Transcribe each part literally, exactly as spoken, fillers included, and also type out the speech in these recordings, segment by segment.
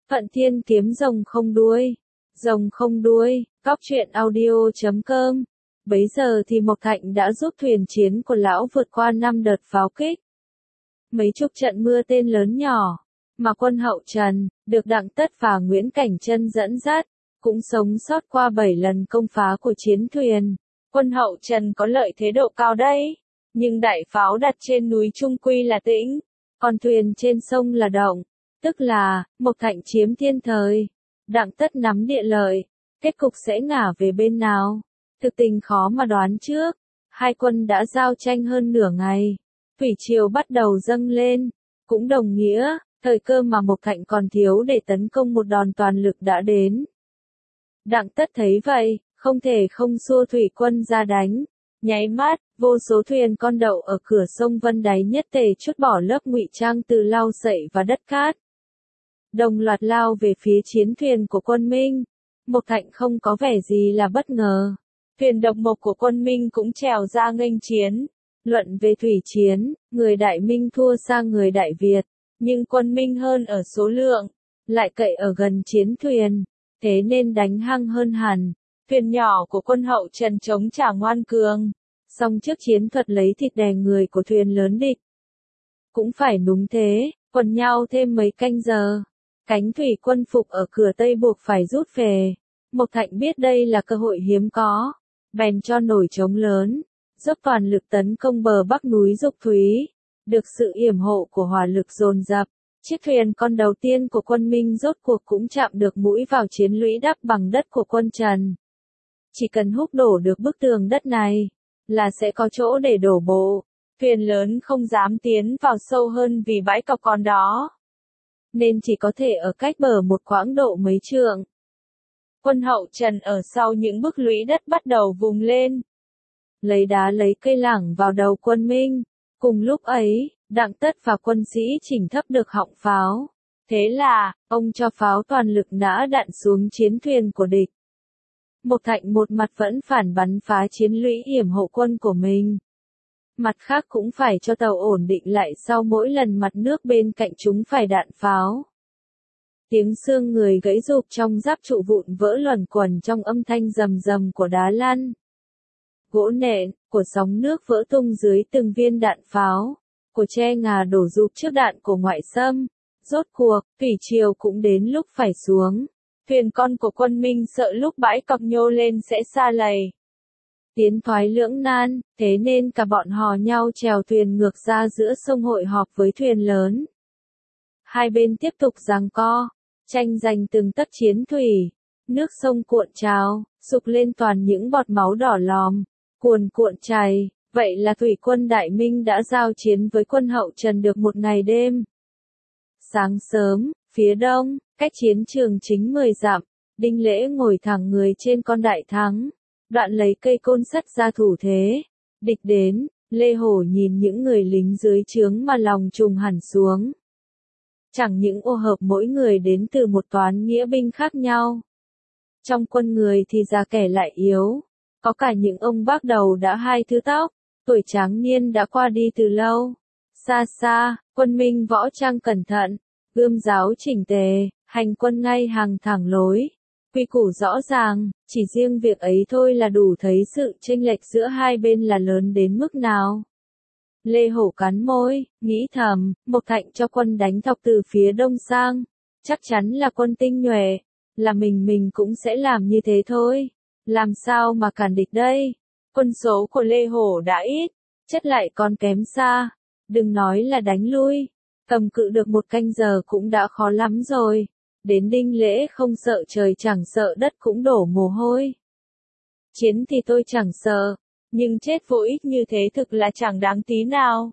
Phận Thiên kiếm rồng không đuôi. Rồng không đuôi, cóc truyện audio chấm com. Bấy giờ thì Mộc Thạnh đã giúp thuyền chiến của lão vượt qua năm đợt pháo kích. Mấy chục trận mưa tên lớn nhỏ, mà quân hậu Trần, được Đặng Tất và Nguyễn Cảnh Trân dẫn dắt, cũng sống sót qua bảy lần công phá của chiến thuyền. Quân hậu Trần có lợi thế độ cao đấy, nhưng đại pháo đặt trên núi trung quy là tĩnh, còn thuyền trên sông là động, tức là, Mộc Thạnh chiếm thiên thời, Đặng Tất nắm địa lợi, kết cục sẽ ngả về bên nào? Thực tình khó mà đoán trước, hai quân đã giao tranh hơn nửa ngày, thủy triều bắt đầu dâng lên, cũng đồng nghĩa, thời cơ mà Mộc Thạnh còn thiếu để tấn công một đòn toàn lực đã đến. Đặng Tất thấy vậy, không thể không xua thủy quân ra đánh, nháy mắt, vô số thuyền con đậu ở cửa sông Vân Đáy nhất tề trút bỏ lớp ngụy trang từ lau sậy và đất cát. Đồng loạt lao về phía chiến thuyền của quân Minh. Mộc Thạnh không có vẻ gì là bất ngờ. Thuyền độc mộc của quân Minh cũng trèo ra nghênh chiến. Luận về thủy chiến, người Đại Minh thua sang người Đại Việt, nhưng quân Minh hơn ở số lượng, lại cậy ở gần chiến thuyền, thế nên đánh hăng hơn hẳn. Thuyền nhỏ của quân hậu Trần chống trả ngoan cường, song trước chiến thuật lấy thịt đè người của thuyền lớn địch. Cũng phải đúng thế, quần nhau thêm mấy canh giờ. Cánh thủy quân phục ở cửa Tây buộc phải rút về. Mộc Thạnh biết đây là cơ hội hiếm có, bèn cho nổi trống lớn, dốc toàn lực tấn công bờ bắc núi Dục Thúy. Được sự yểm hộ của hỏa lực dồn dập, chiếc thuyền con đầu tiên của quân Minh rốt cuộc cũng chạm được mũi vào chiến lũy đắp bằng đất của quân Trần. Chỉ cần húc đổ được bức tường đất này, là sẽ có chỗ để đổ bộ. Thuyền lớn không dám tiến vào sâu hơn vì bãi cọc còn đó, nên chỉ có thể ở cách bờ một quãng độ mấy trượng. Quân hậu Trần ở sau những bức lũy đất bắt đầu vùng lên, lấy đá lấy cây lẳng vào đầu quân Minh. Cùng lúc ấy, Đặng Tất và quân sĩ chỉnh thấp được họng pháo. Thế là, ông cho pháo toàn lực nã đạn xuống chiến thuyền của địch. Mộc Thạnh một mặt vẫn phản bắn phá chiến lũy yểm hộ quân của mình, mặt khác cũng phải cho tàu ổn định lại sau mỗi lần mặt nước bên cạnh chúng phải đạn pháo. Tiếng xương người gãy rụp trong giáp trụ vụn vỡ luẩn quẩn trong âm thanh rầm rầm của đá lăn, gỗ nện, của sóng nước vỡ tung dưới từng viên đạn pháo, của tre ngà đổ rụp trước đạn của ngoại xâm. Rốt cuộc, thủy triều cũng đến lúc phải xuống. Thuyền con của quân Minh sợ lúc bãi cọc nhô lên sẽ sa lầy, tiến thoái lưỡng nan, thế nên cả bọn hò nhau chèo thuyền ngược ra giữa sông hội họp với thuyền lớn. Hai bên tiếp tục giằng co, tranh giành từng tấc chiến thủy, nước sông cuộn trào, sục lên toàn những bọt máu đỏ lòm, cuồn cuộn chảy. Vậy là thủy quân Đại Minh đã giao chiến với quân hậu Trần được một ngày đêm. Sáng sớm, phía đông, cách chiến trường chính mười dặm, Đinh Lễ ngồi thẳng người trên con đại thắng, đoạn lấy cây côn sắt ra thủ thế. Địch đến, Lê Hổ nhìn những người lính dưới trướng mà lòng trùng hẳn xuống. Chẳng những ô hợp mỗi người đến từ một toán nghĩa binh khác nhau. Trong quân người thì già kẻ lại yếu, có cả những ông bác đầu đã hai thứ tóc, tuổi tráng niên đã qua đi từ lâu. Xa xa, quân Minh võ trang cẩn thận, gươm giáo chỉnh tề, hành quân ngay hàng thẳng lối, quy củ rõ ràng, chỉ riêng việc ấy thôi là đủ thấy sự chênh lệch giữa hai bên là lớn đến mức nào. Lê Hổ cắn môi, nghĩ thầm, Mộc Thạnh cho quân đánh thọc từ phía đông sang, chắc chắn là quân tinh nhuệ, là mình mình cũng sẽ làm như thế thôi, làm sao mà cản địch đây. Quân số của Lê Hổ đã ít, chất lại còn kém xa, đừng nói là đánh lui, cầm cự được một canh giờ cũng đã khó lắm rồi, đến Đinh Lễ không sợ trời chẳng sợ đất cũng đổ mồ hôi. Chiến thì tôi chẳng sợ, nhưng chết vô ích như thế thực là chẳng đáng tí nào.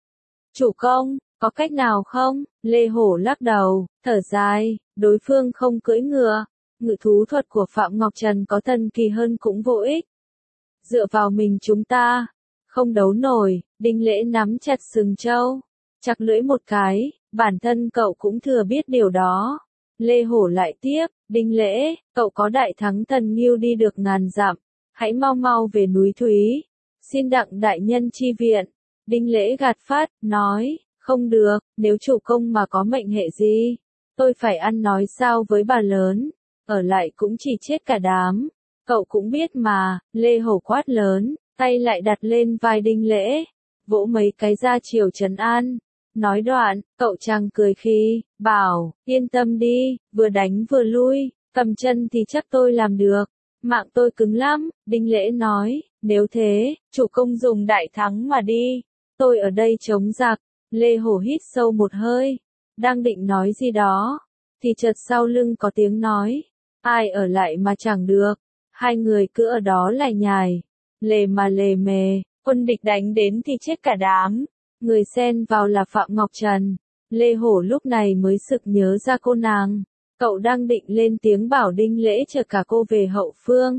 Chủ công, có cách nào không? Lê Hổ lắc đầu, thở dài, đối phương không cưỡi ngựa, ngự thú thuật của Phạm Ngọc Trần có thần kỳ hơn cũng vô ích. Dựa vào mình chúng ta, không đấu nổi. Đinh Lễ nắm chặt sừng trâu, chặt lưỡi một cái, bản thân cậu cũng thừa biết điều đó. Lê Hổ lại tiếp, Đinh Lễ, cậu có đại thắng thần nghiêu đi được ngàn dặm, hãy mau mau về núi Thúy, xin Đặng đại nhân chi viện. Đinh Lễ gạt phát, nói, không được, nếu chủ công mà có mệnh hệ gì, Tôi phải ăn nói sao với bà lớn, ở lại cũng chỉ chết cả đám. Cậu cũng biết mà, Lê Hổ quát lớn, tay lại đặt lên vai Đinh Lễ, vỗ mấy cái ra chiều trấn an. Nói đoạn, cậu chàng cười khi, bảo, yên tâm đi, vừa đánh vừa lui, cầm chân thì chắc tôi làm được. Mạng tôi cứng lắm, Đinh Lễ nói, nếu thế, chủ công dùng đại thắng mà đi, tôi ở đây chống giặc. Lê Hổ hít sâu một hơi, đang định nói gì đó, thì chợt sau lưng có tiếng nói, ai ở lại mà chẳng được, hai người cứ ở đó lải nhải, lề mà lề mề, quân địch đánh đến thì chết cả đám. Người xen vào là Phạm Ngọc Trần. Lê Hổ lúc này mới sực nhớ ra cô nàng. Cậu đang định lên tiếng bảo Đinh Lễ chờ cả cô về hậu phương.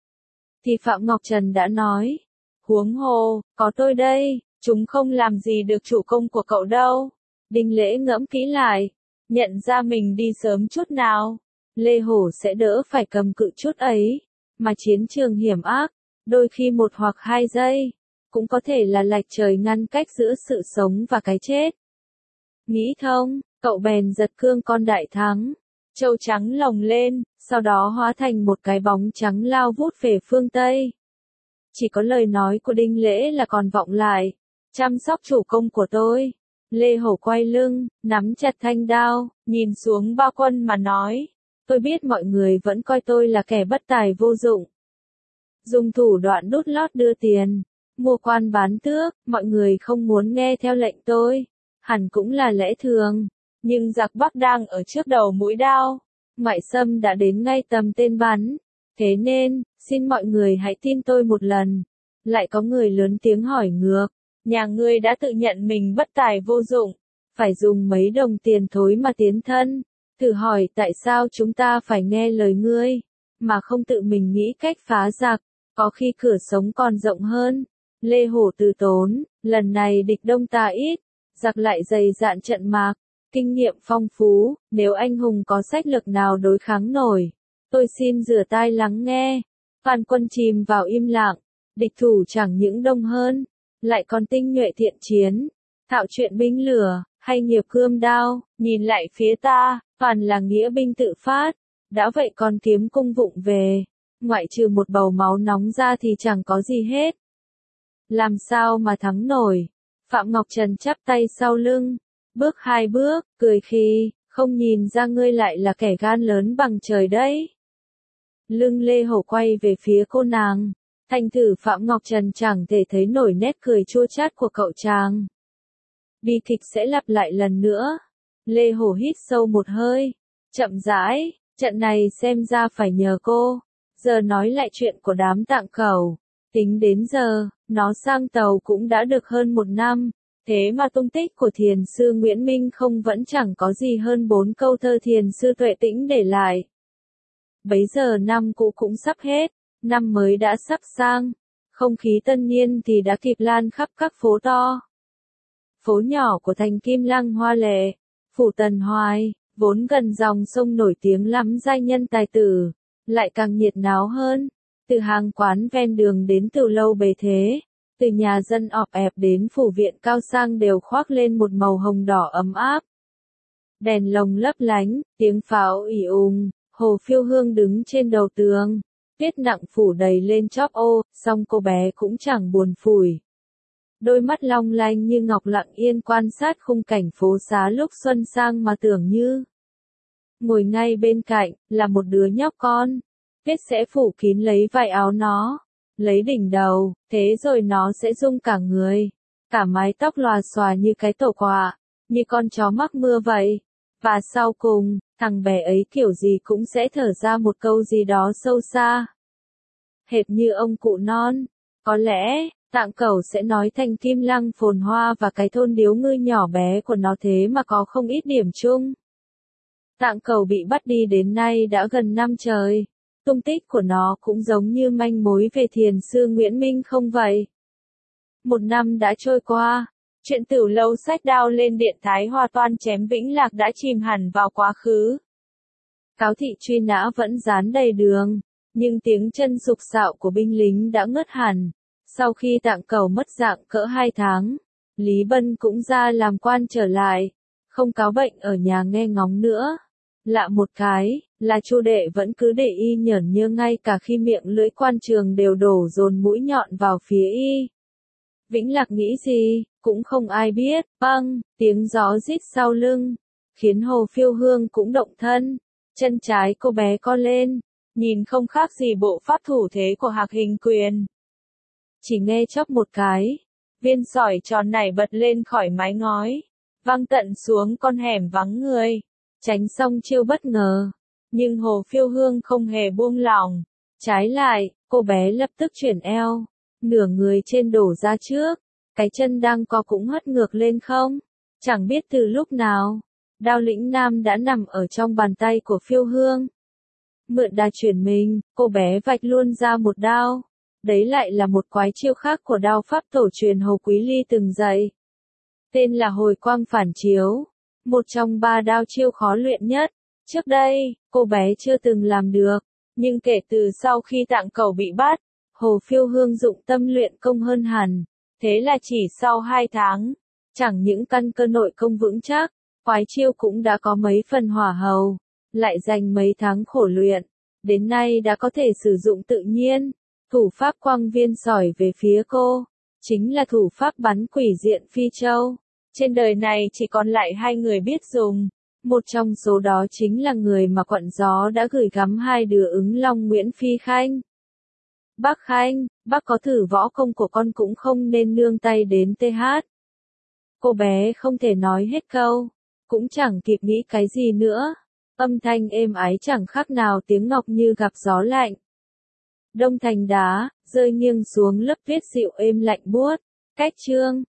Thì Phạm Ngọc Trần đã nói. Huống hồ, có tôi đây, chúng không làm gì được chủ công của cậu đâu. Đinh Lễ ngẫm kỹ lại. Nhận ra mình đi sớm chút nào. Lê Hổ sẽ đỡ phải cầm cự chút ấy. Mà chiến trường hiểm ác. Đôi khi một hoặc hai giây. Cũng có thể là lạch trời ngăn cách giữa sự sống và cái chết. Nghĩ thông, cậu bèn giật cương con đại thắng. Châu trắng lồng lên, sau đó hóa thành một cái bóng trắng lao vút về phương Tây. Chỉ có lời nói của Đinh Lễ là còn vọng lại. Chăm sóc chủ công của tôi. Lê Hổ quay lưng, nắm chặt thanh đao, nhìn xuống bao quân mà nói. Tôi biết mọi người vẫn coi tôi là kẻ bất tài vô dụng. Dùng thủ đoạn đút lót đưa tiền. Mua quan bán tước, mọi người không muốn nghe theo lệnh tôi. Hẳn cũng là lẽ thường. Nhưng giặc Bắc đang ở trước đầu mũi đao. Ngoại xâm đã đến ngay tầm tên bắn. Thế nên, xin mọi người hãy tin tôi một lần. Lại có người lớn tiếng hỏi ngược. Nhà ngươi đã tự nhận mình bất tài vô dụng. Phải dùng mấy đồng tiền thối mà tiến thân. Thử hỏi tại sao chúng ta phải nghe lời ngươi. Mà không tự mình nghĩ cách phá giặc. Có khi cửa sống còn rộng hơn. Lê Hổ từ tốn, lần này địch đông ta ít, giặc lại dày dạn trận mạc, kinh nghiệm phong phú, nếu anh hùng có sách lược nào đối kháng nổi, tôi xin rửa tai lắng nghe. Toàn quân chìm vào im lặng, địch thủ chẳng những đông hơn, lại còn tinh nhuệ thiện chiến, thạo chuyện binh lửa, hay nghiệp cươm đao, nhìn lại phía ta, toàn là nghĩa binh tự phát, đã vậy còn kiếm cung vụng về, ngoại trừ một bầu máu nóng ra thì chẳng có gì hết. Làm sao mà thắng nổi? Phạm Ngọc Trần chắp tay sau lưng, bước hai bước, cười khi, không nhìn ra ngươi lại là kẻ gan lớn bằng trời đấy. Lưng Lê Hổ quay về phía cô nàng, thành thử Phạm Ngọc Trần chẳng thể thấy nổi nét cười chua chát của cậu chàng. Bi kịch sẽ lặp lại lần nữa. Lê Hổ hít sâu một hơi, chậm rãi, trận này xem ra phải nhờ cô. Giờ nói lại chuyện của đám Tạng Cẩu. Tính đến giờ, nó sang tàu cũng đã được hơn một năm, thế mà tung tích của thiền sư Nguyễn Minh không vẫn chẳng có gì hơn bốn câu thơ thiền sư Tuệ Tĩnh để lại. Bấy giờ năm cũ cũng sắp hết, năm mới đã sắp sang, không khí tân niên thì đã kịp lan khắp các phố to. Phố nhỏ của thành Kim Lăng hoa lệ, phủ Tần Hoài, vốn gần dòng sông nổi tiếng lắm giai nhân tài tử, lại càng nhiệt náo hơn. Từ hàng quán ven đường đến từ lâu bề thế, từ nhà dân ọp ẹp đến phủ viện cao sang đều khoác lên một màu hồng đỏ ấm áp. Đèn lồng lấp lánh, tiếng pháo ỉ ùng, Hồ Phiêu Hương đứng trên đầu tường, tuyết nặng phủ đầy lên chóp ô, song cô bé cũng chẳng buồn phủi. Đôi mắt long lanh như ngọc lặng yên quan sát khung cảnh phố xá lúc xuân sang mà tưởng như. Ngồi ngay bên cạnh, là một đứa nhóc con. Tuyết sẽ phủ kín lấy vải áo nó, lấy đỉnh đầu, thế rồi nó sẽ rung cả người. Cả mái tóc lòa xòa như cái tổ quạ, như con chó mắc mưa vậy. Và sau cùng, thằng bé ấy kiểu gì cũng sẽ thở ra một câu gì đó sâu xa. Hệt như ông cụ non, có lẽ, Tạng Cẩu sẽ nói thành Kim Lăng phồn hoa và cái thôn điếu ngư nhỏ bé của nó thế mà có không ít điểm chung. Tạng Cẩu bị bắt đi đến nay đã gần năm trời. Tung tích của nó cũng giống như manh mối về thiền sư Nguyễn Minh không vậy? Một năm đã trôi qua, chuyện Tửu Lâu xách đao lên điện Thái Hòa toan chém Vĩnh Lạc đã chìm hẳn vào quá khứ. Cáo thị truy nã vẫn dán đầy đường, nhưng tiếng chân sục sạo của binh lính đã ngớt hẳn. Sau khi Tạng Cẩu mất dạng cỡ hai tháng, Lý Bân cũng ra làm quan trở lại, không cáo bệnh ở nhà nghe ngóng nữa. Lạ một cái, là Chu đệ vẫn cứ để y nhởn nhơ ngay cả khi miệng lưỡi quan trường đều đổ dồn mũi nhọn vào phía y. Vĩnh Lạc nghĩ gì, cũng không ai biết, băng, tiếng gió rít sau lưng, khiến Hồ Phiêu Hương cũng động thân, chân trái cô bé co lên, nhìn không khác gì bộ pháp thủ thế của Hạc Hình Quyền. Chỉ nghe chốc một cái, viên sỏi tròn nảy bật lên khỏi mái ngói, văng tận xuống con hẻm vắng người, tránh xong chiêu bất ngờ, nhưng Hồ Phiêu Hương không hề buông lỏng, trái lại, cô bé lập tức chuyển eo, nửa người trên đổ ra trước, cái chân đang co cũng hất ngược lên không, chẳng biết từ lúc nào, đao lĩnh nam đã nằm ở trong bàn tay của Phiêu Hương. Mượn đà chuyển mình, cô bé vạch luôn ra một đao, đấy lại là một quái chiêu khác của đao pháp tổ truyền Hồ Quý Ly từng dạy. Tên là hồi quang phản chiếu, một trong ba đao chiêu khó luyện nhất. Trước đây, cô bé chưa từng làm được, nhưng kể từ sau khi Tạng Cẩu bị bắt, Hồ Phiêu Hương dụng tâm luyện công hơn hẳn, thế là chỉ sau hai tháng, chẳng những căn cơ nội công vững chắc, quái chiêu cũng đã có mấy phần hỏa hầu, lại dành mấy tháng khổ luyện, đến nay đã có thể sử dụng tự nhiên. Thủ pháp quăng viên sỏi về phía cô, chính là thủ pháp bắn quỷ diện phi châu. Trên đời này chỉ còn lại hai người biết dùng, một trong số đó chính là người mà Quận Gió đã gửi gắm hai đứa ứng long Nguyễn Phi Khanh. Bác Khanh, bác có thử võ công của con cũng không nên nương tay đến tê hát. Cô bé không thể nói hết câu, cũng chẳng kịp nghĩ cái gì nữa, âm thanh êm ái chẳng khác nào tiếng ngọc như gặp gió lạnh. Đông thành đá, rơi nghiêng xuống lớp tuyết dịu êm lạnh buốt, cách chương.